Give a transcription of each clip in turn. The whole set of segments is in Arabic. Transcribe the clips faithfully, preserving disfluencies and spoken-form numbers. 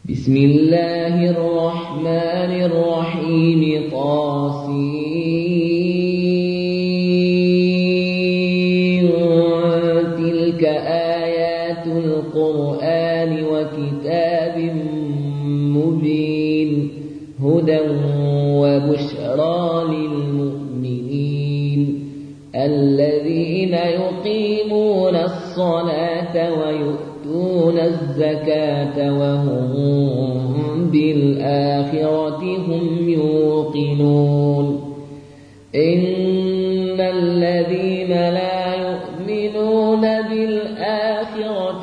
بسم الله الرحمن الرحيم طاسين تلك آيات القرآن وكتاب مبين هدى وبشرى للمؤمنين الذين يقيمون الصلاة ويؤتون الزكاة وهم بالآخرة هم يوقنون إن الذين لا يؤمنون بالآخرة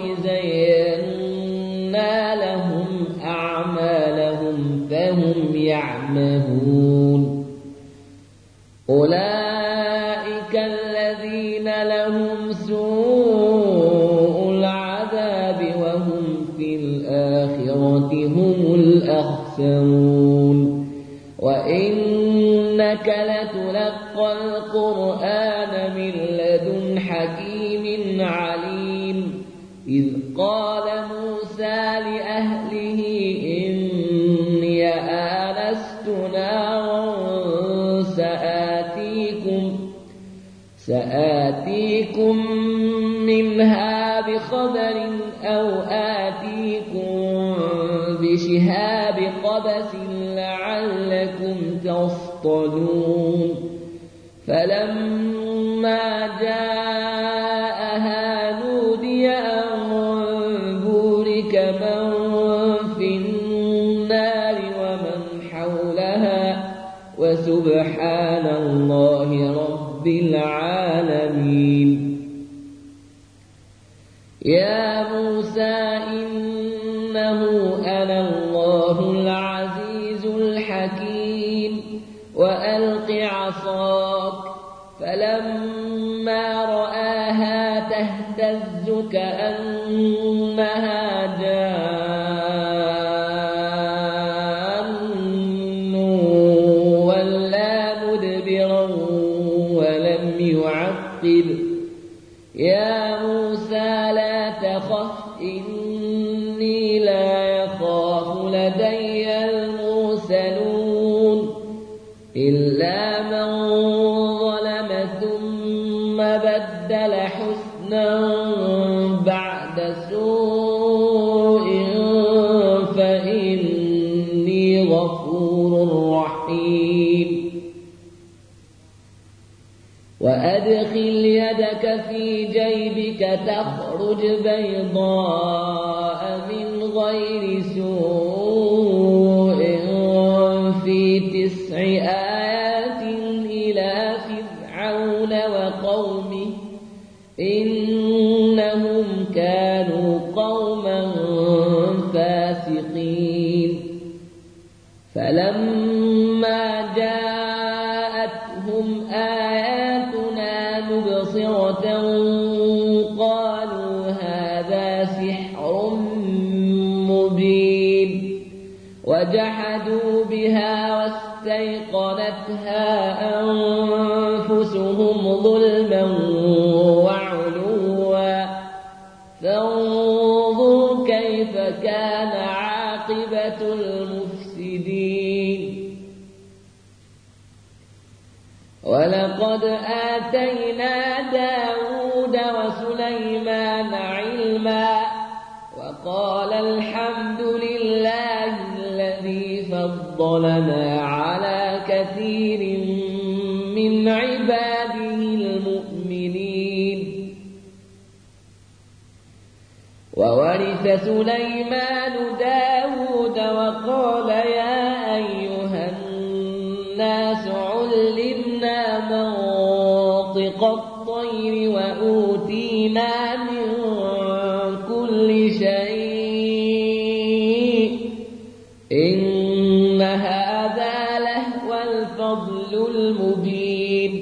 زينا لهم أعمالهم فهم يعمهون أولئك الذين لهم سوء العذاب وهم في الآخرة هم الأخسرون وإنك لتلقى القرآن من لدن حكيم عليم إذ قال موسى لأهله إني آنست نارا سآتيكم سآتيكم منها بخبر أو آتيكم بشهاب قبس لعلكم تصطلون فلما جاءها نودي أن بورك من في النار ومن حولها وسبحان الله رب العالمين يا موسى إنه أنا الله العزيز الحكيم وألق عصاك فلما رآها تهتز كأنها جان ولا مدبرا ولم يعقب يا موسى لا تخف إني لا يخاف لدي المرسلون إلا من ظلم ثم بدل حسنا بعد سوء فإني غفور رحيم وأدخل يدك في جيبك تخرج بيضاء من غير سوء في تسع آيات إلى فرعون وقومه إنهم كانوا قوما فاسقين فلما جاءتهم آياتنا مبصرة قالوا هذا سحر مبين وجحدوا بها واستيقنتها أنفسهم ظلما وعلوا فانظر كيف كان عاقبة المفسدين ولقد آتينا داود وسليمان علما وقال الحمد لله الذي فضلنا على كثير من عباده المؤمنين وورث سليمان داود وقال يا أيها الناس علمنا منطق الطير وأوتينا من كل شيء إن هذا لهو الفضل المبين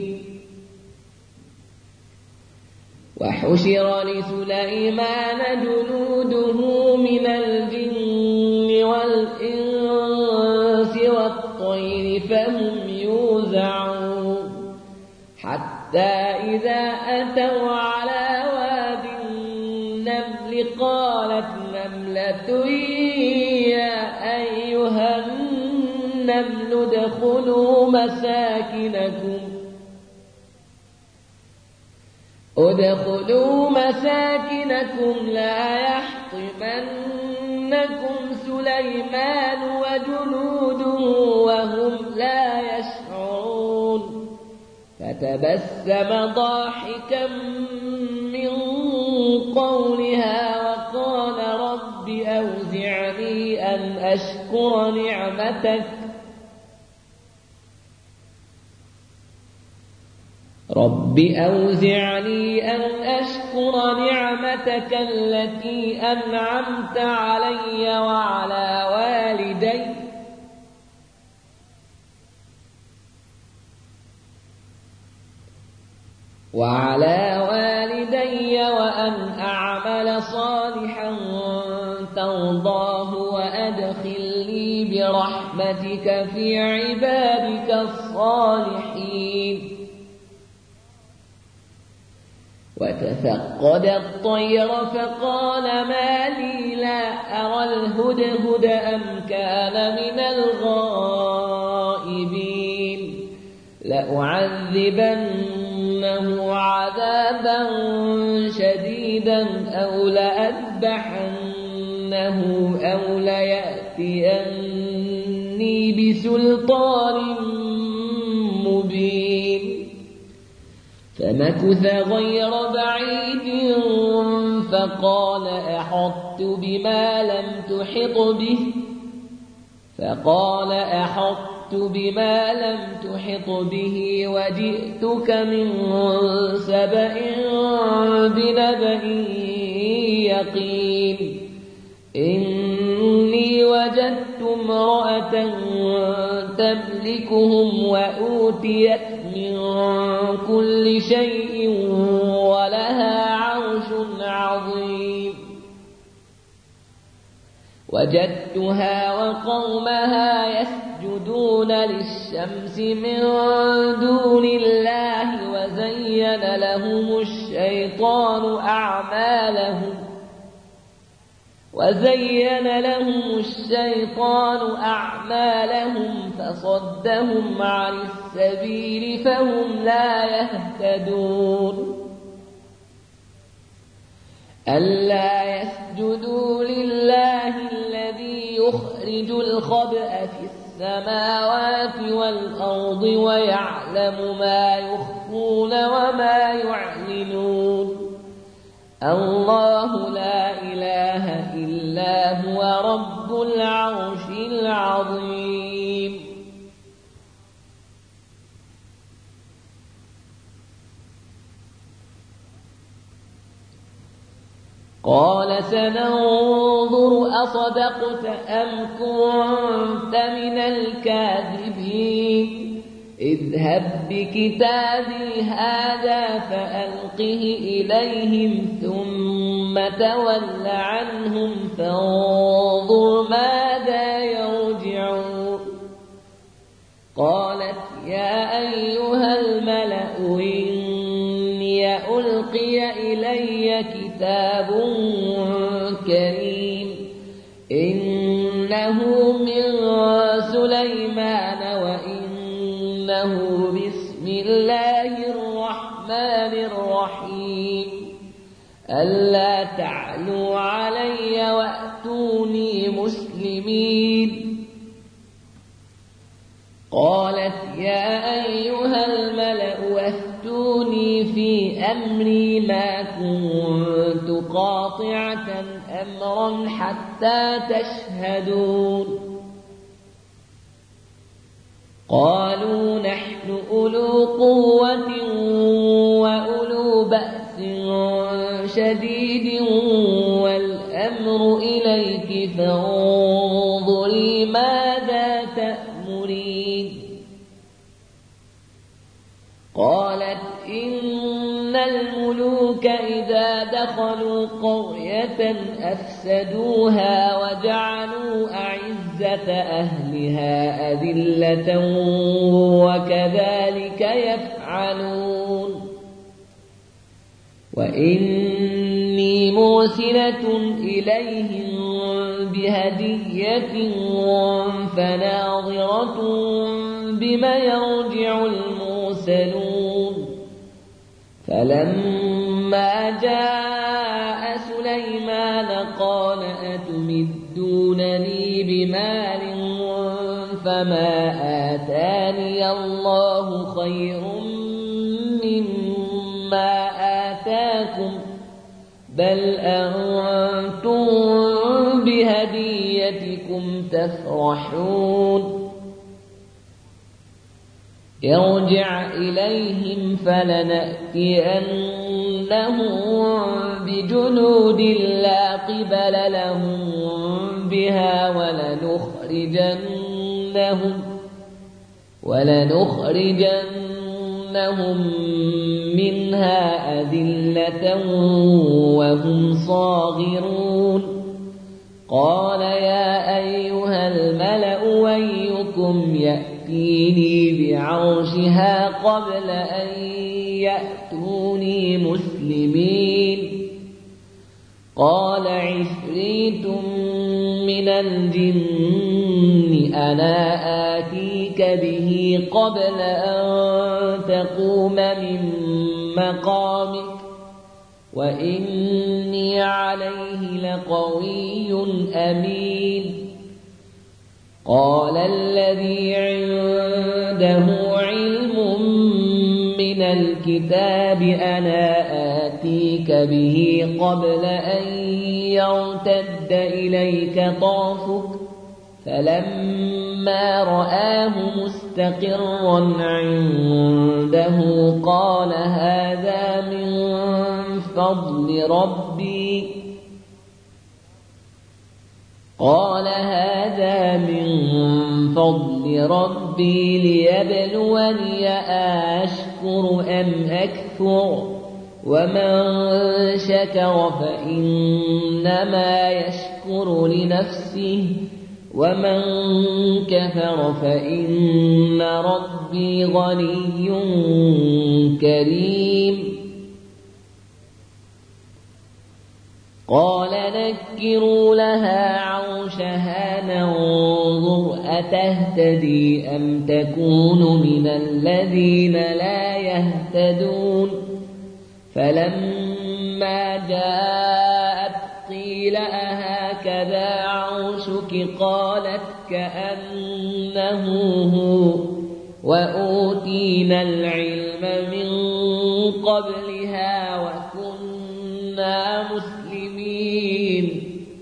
وحشر لسليمان جنوده من الجن والإنس والطير فهم يوزعون حتى إذا أتوا على واد النمل قالت نملة يا ادخلوا مساكنكم ادخلوا مساكنكم لا يحطمنكم سليمان وجنوده وهم لا يشعرون فتبسم ضاحكا من قولها وقال رب أوزعني أن أشكر نعمتك رب أوزعني أن أشكر نعمتك التي أنعمت علي وعلى والدي وعلى والدي وأن أعمل صالحا ترضاه وأدخلني برحمتك في عبادك الصالحين وتفقد الطير فقال ما لي لا أرى الهدهد أم كان من الغائبين لأعذبنه عذابا شديدا أو لأذبحنه أو ليأتيني بسلطان مبين فمكث غير بعيد فقال أحطت بما لم تحط به فقال أحطت بما لم تحط به وجئتك من سبأ بنبأ يقين إني وجدت امرأة تملكهم وأوتيت من كل شيء ولها عرش عظيم وجدتها وقومها يسجدون للشمس من دون الله وزين لهم الشيطان أعمالهم وزين لهم الشيطان أعمالهم فصدهم عن السبيل فهم لا يهتدون ألا يسجدوا لله الذي يخرج الخبأ في السماوات والأرض ويعلم ما يخفون وما يعلنون الله لا إله إلا هو رب العرش العظيم قال سننظر أصدقت أم كنت من الكاذبين اذهب بكتابي هذا فألقه إليهم ثم تول عنهم فانظر ماذا يرجعون قالت يا أيها الملأ إني ألقي إلي كتاب كريم إنه من سليمان وإنه بسم الله الرحمن الرحيم ألا تعلوا علي وأتوني مسلمين قالت يا أيها الملأ أفتوني في أمري ما كنت قاطعة أمرا حتى تشهدون قالوا نحن أولو قوة وأولو بأس شديد والأمر إليك فانظري ماذا تأمرين قالت إن الملوك إذا دخلوا قرية أفسدوها وجعلوا أعزة أهلها أذلة وكذلك يفعلون وإني مرسلة إليهم بهدية فناظرة بما يرجع المرسلون فلما جاء سليمان قال أتمدونني بمال فما آتاني الله خير مما آتاكم بل أنتم بهديتكم تفرحون ارجع إليهم فلنأتينهم بجنود لا قبل لهم بها ولنخرجنهم ولنخرجنهم منها أذلة وهم صاغرون قال يا أيها الملأ أيكم يأتيني بعرشها قبل أن يأتوني مسلمين قال عفريت من الجن أنا آتيك به قبل أن تقوم من مقامك وإني عليه لقوي أمين قال الذي عنده علم من الكتاب أنا آتيك به قبل أن يرتد إليك طرفك فلما رآه مستقرا عنده قال هذا من فضل ربي قال هذا من فضل ربي ليبلوني أشكر أم أكفر ومن شكر فإنما يشكر لنفسه ومن كفر فإن ربي غني كريم قال نكروا لها عرشها ننظر أتهتدي أم تكون من الذين لا يهتدون فلما جاءت قيل أهكذا عرشك قالت كأنه هو وأوتينا العلم من قبلها وكنا مسلمين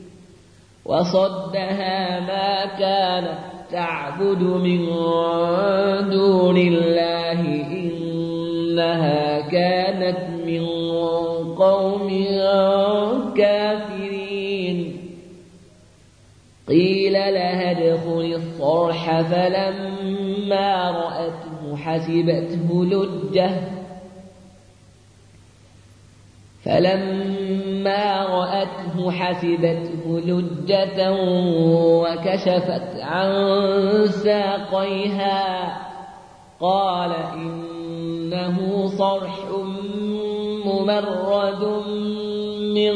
وصدها ما كانت تعبد من دون الله إنها كانت من قوم كافرين قيل لها ادخل الصرح فلما رأته حسبته لجة فلما رأته حسبته لجة وكشفت عن ساقيها قال إنه صرح ممرد من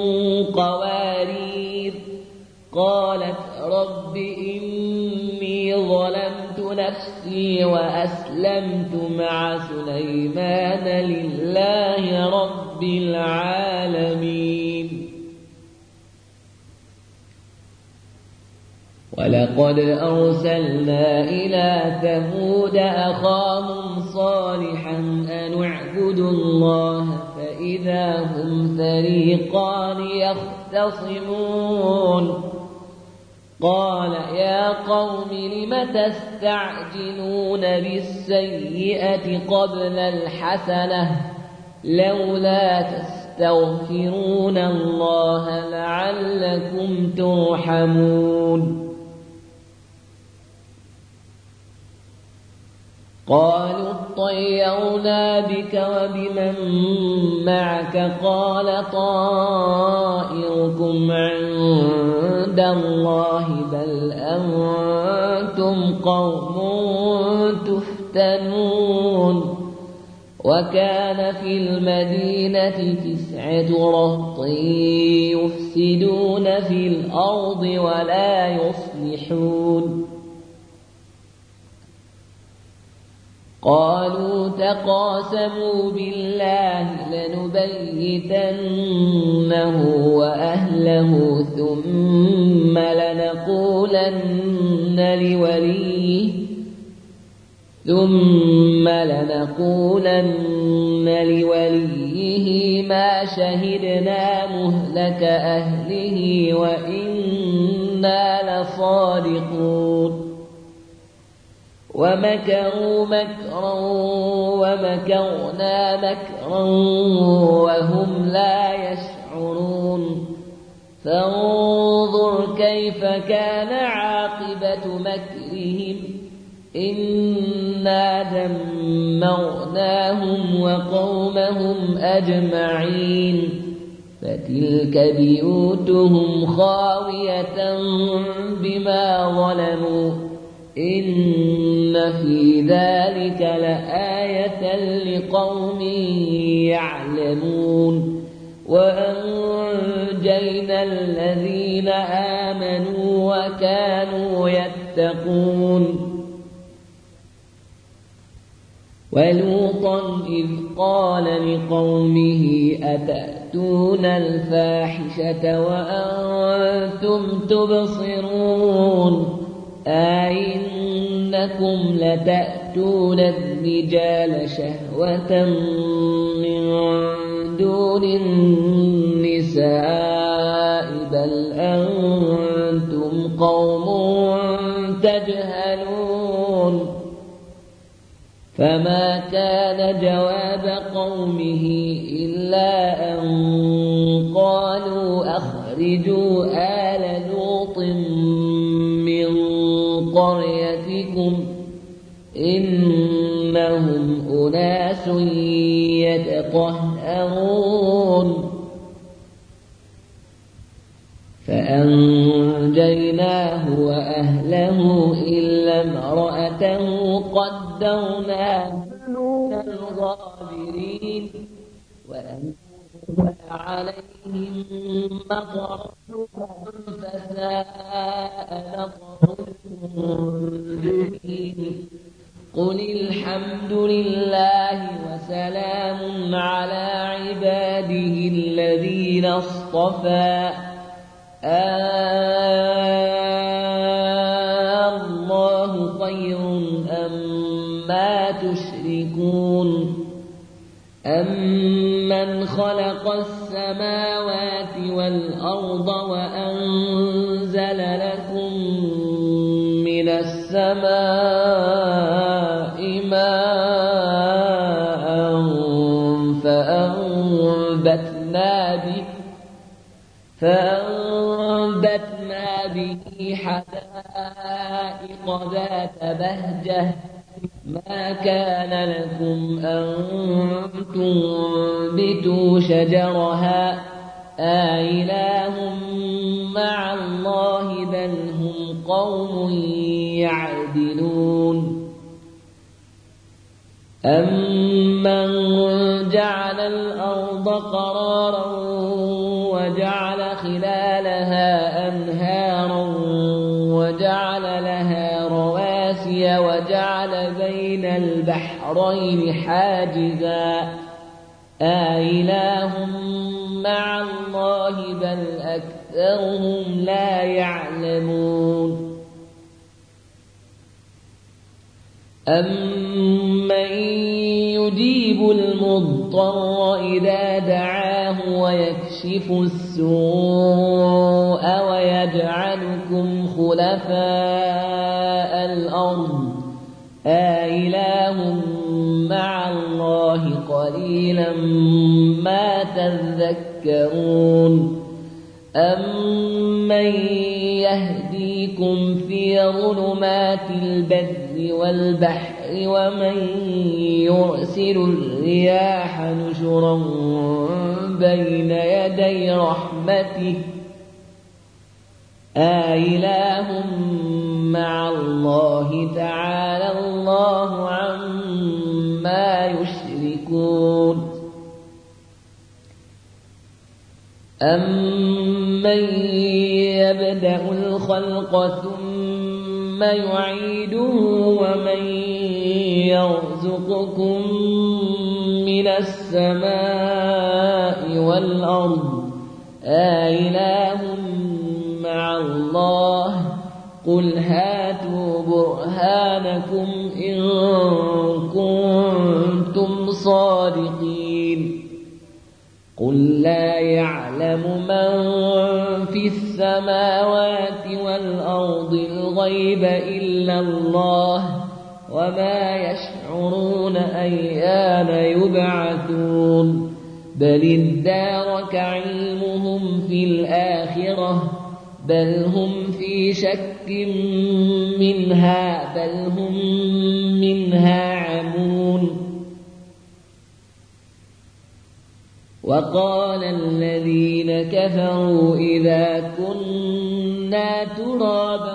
قوارير قالت رب إني ظلمت نفسي وأسلمت مع سليمان لله رب العالمين ولقد أرسلنا إلى ثمود أخاهم صالحا أن اعبدوا الله فإذا هم فريقان يختصمون قال يا قوم لم تستعجلون بالسيئة قبل الحسنة لولا تستغفرون الله لعلكم ترحمون قالوا اطيرنا بك وبمن معك قال طائركم عند الله بل أنتم قوم تفتنون وكان في المدينة تسعة رهط يفسدون في الأرض ولا يصلحون قالوا تقاسموا بالله لنبيتنه وأهله ثم لنقولن لوليه ثم لنقولن لوليه ما شهدنا مهلك أهله وإنا لصادقون ومكروا مكرا ومكرنا مكرا وهم لا يشعرون فانظر كيف كان عاقبة مكرهم إنا دمرناهم وقومهم أجمعين فتلك بيوتهم خاوية بما ظلموا إن في ذلك لآية لقوم يعلمون وأنجينا الذين آمنوا وكانوا يتقون ولوطا إذ قال لقومه أتأتون الفاحشة وأنتم تبصرون أئنكم لتأتون الرجال شهوة من دون النساء بل أنتم قوم تجهلون فما كان جواب قومه إلا أن قالوا أخرجوا آل لوط من قريتكم إنهم أناس يتطهرون فأنجيناه وأهله إلا امرأته قدرناها من الغابرين وأنزلنا عليهم مطرا فساء مطر المنذرين قل الحمد لله وسلام على عباده الذين اصطفى الله خير أما تشركون أمن خلق السماوات والأرض وأنزل لكم من السماء ماء فأنبتنا به فأنبتنا به حدائق ذات بهجة ما كان لكم أن تنبتوا شجرها آإله مع الله بل هم قوم يعدلون أمن جعل الأرض قرارا وجعل خلالها أنهارا وجعل لها رواسي وجعل بين البحرين حاجزا آإله مع الله بل أكثرهم لا يعلمون أمن يجيب المضطر إذا دعاه ويكشف السوء ويجعلكم خلفاء الأرض آإله مع الله قليلا ما تذكرون أمن يهديكم في ظلمات البر والبحر ومن يرسل الرياح نشرا بين يدي رحمته آإله مع الله تعالى الله عما يشركون أَمَّن يَبْدَأُ الْخَلْقَ ثُمَّ يُعِيدُهُ وَمَن يَرْزُقُكُم مِّنَ السَّمَاءِ وَالْأَرْضِ أَإِلَٰهٌ مَّعَ اللَّهِ ۚ قُلْ هَاتُوا بُرْهَانَكُمْ إِن كُنتُمْ صَادِقِينَ قُل لَّا يَعْلَمُ مَن فِي السَّمَاوَاتِ وَالْأَرْضِ الْغَيْبَ إِلَّا اللَّهُ وَمَا يَشْعُرُونَ أَيَّانَ يُبْعَثُونَ بَلِ ادَّارَكَ عِلْمُهُمْ فِي الْآخِرَةِ بَلْ هُمْ فِي شَكٍّ مِّنْهَا بَلْ هُم مِّنْهَا عَمُونَ وَقَالَ الَّذِينَ كَفَرُوا إِذَا كُنَّا تُرَابًا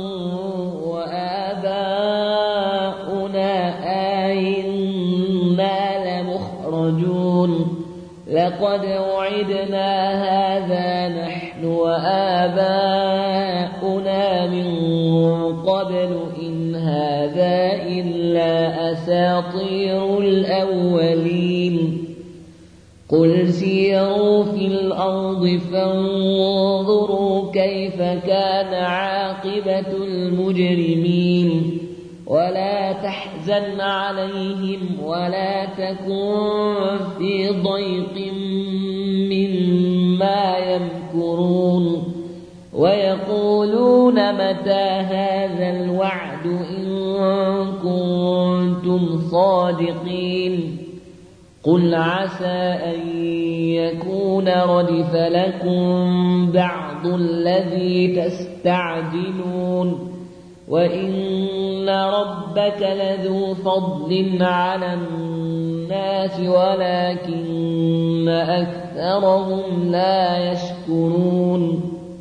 وَآبَاؤُنَا أَئِنَّا لَمُخْرَجُونَ لَقَدْ وُعِدْنَا هَٰذَا نَحْنُ وَآبَاؤُنَا مِن قَبْلُ إِنْ هَٰذَا إِلَّا أَسَاطِيرُ الْأَوَّلِينَ قُلْ سِيرُوا فِي الْأَرْضِ فَانظُرُوا كَيْفَ كَانَ عَاقِبَةُ الْمُجْرِمِينَ وَلَا تَحْزَنْ عَلَيْهِمْ وَلَا تَكُن فِي ضَيْقٍ مِّمَّا يَمْكُرُونَ وَيَقُولُونَ مَتَىٰ هَٰذَا الْوَعْدُ إِن كُنتُمْ صَادِقِينَ قُلْ عَسَىٰ أَن يَكُونَ رَدِفَ لَكُم بَعْضُ الَّذِي تَسْتَعْجِلُونَ وَإِنَّ رَبَّكَ لَذُو فَضْلٍ عَلَى النَّاسِ وَلَٰكِنَّ أَكْثَرَهُمْ لَا يَشْكُرُونَ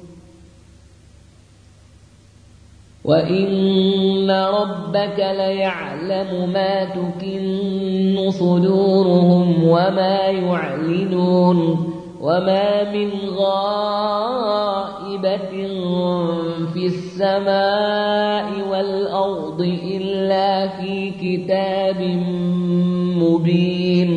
وَإِنَّ رَبَّكَ لَيَعْلَمُ مَا تُكِنُّ صُدُورُهُمْ وَمَا يُعْلِنُونَ وَمَا مِنْ غَائِبَةٍ فِي السَّمَاءِ وَالْأَرْضِ إِلَّا فِي كِتَابٍ مُّبِينٍ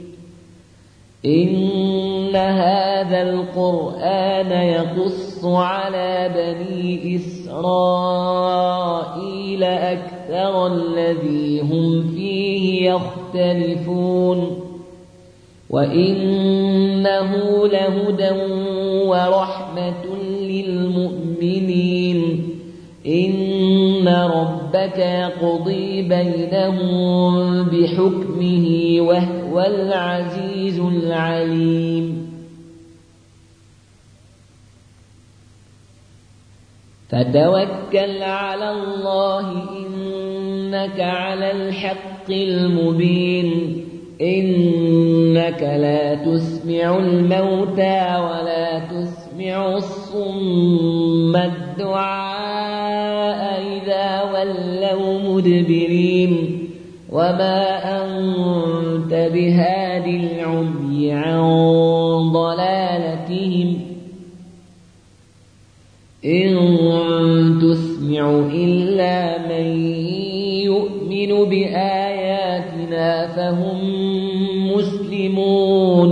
إِنَّ هَٰذَا الْقُرْآنَ يَقُصُّ عَلَىٰ بَنِي إِسْرَائِيلَ أَكْثَرَ الَّذِي هُمْ فِيهِ يَخْتَلِفُونَ وَإِنَّهُ لَهُدًى وَرَحْمَةٌ لِّلْمُؤْمِنِينَ إِنَّ رَبَّكَ يَقْضِي بَيْنَهُم بِحُكْمِهِ وَهُوَ الْعَزِيزُ الْعَلِيمُ فَتَوَكَّلْ عَلَى اللَّهِ إِنَّكَ عَلَى الْحَقِّ الْمُبِينِ إِنَّكَ لَا تُسْمِعُ الْمَوْتَىٰ وَلَا تُسْمِعُ الصُّمَّ الدُّعَاءَ إِذَا وَلَّوْا مُدْبِرِينَ وَمَا أَنتَ بِهَادِ الْعُمْيِ عَن ضَلَالَتِهِمْ إِن تُسْمِعُ إِلَّا مَن يُؤْمِنُ بِآيَاتِنَا فَهُم مُّسْلِمُونَ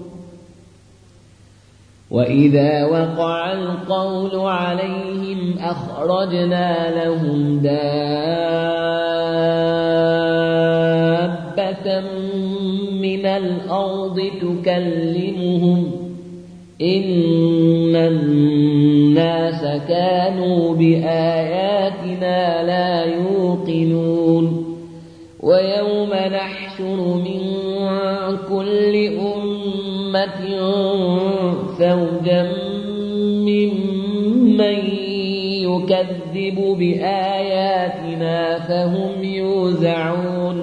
وَإِذَا وَقَعَ الْقَوْلُ عَلَيْهِمْ أَخْرَجْنَا لَهُمْ دَابَّةً مِّنَ الْأَرْضِ تُكَلِّمُهُمْ إِنَّ النَّاسَ كَانُوا بِآيَاتِنَا لَا يُوقِنُونَ وَيَوْمَ نَحْشُرُ مِن كُلِّ أُمَّةٍ فَوْجًا مِّمَّن يُكَذِّبُ بِآيَاتِنَا فَهُمْ يُوزَعُونَ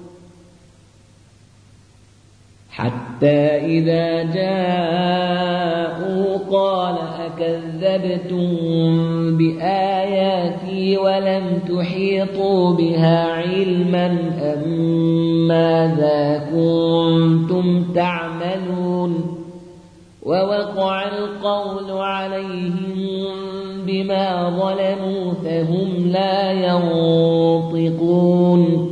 حَتَّىٰ إِذَا جَاءُوا قَالَ أَكَذَّبْتُم بِآيَاتِي وَلَمْ تُحِيطُوا بِهَا عِلْمًا أَمْ مَاذَا كُنتُمْ تَعْمَلُونَ ووقع القول عليهم بما ظلموا فهم لا ينطقون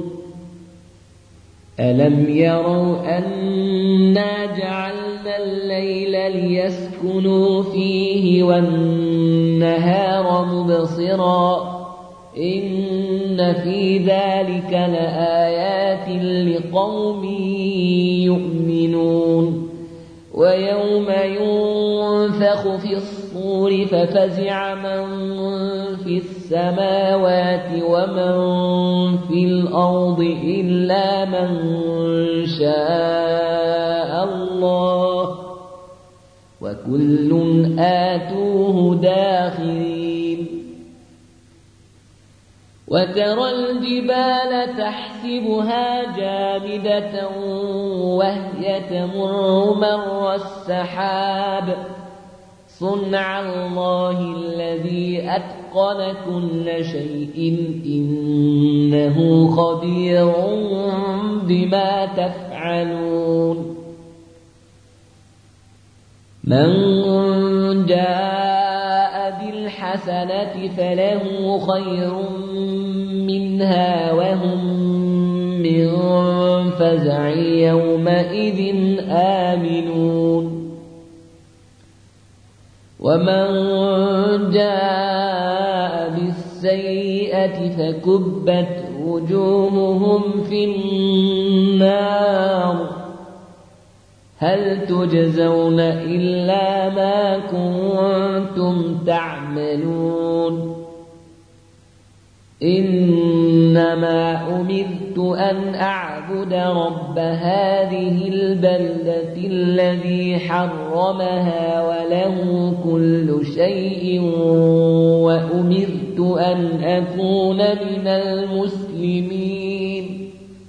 ألم يروا أنا جعلنا الليل ليسكنوا فيه والنهار مبصرا إن في ذلك لآيات لقوم يؤمنون ويوم ينفخ في الصور ففزع من في السماوات ومن في الأرض إلا من شاء الله وكل آتوه داخرين وترى الجبال تحسبها جامدة وهي تمر مر السحاب صنع الله الذي أتقن كل شيء إنه خبير بما تفعلون من جاء بالحسنة فله خير منها وهم من فزع يومئذ آمنون ومن جاء بالسيئة فكبت وجوههم في النار هل تجزون إلا ما كنتم تعملون إنما أمرت أن أعبد رب هذه البلدة الذي حرمها وله كل شيء وأمرت أن أكون من المسلمين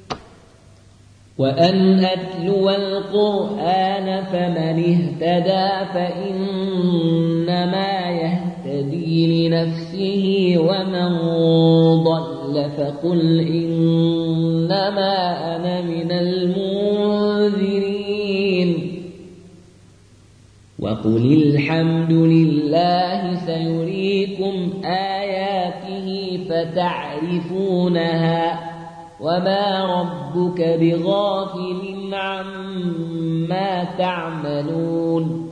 وأن أتلو القرآن فمن اهتدى فإنما يهتدي لنفسه ومن ضل فقل إنما أنا من المنذرين وقل الحمد لله سيريكم آياته فتعرفونها وما ربك بغافل عما تعملون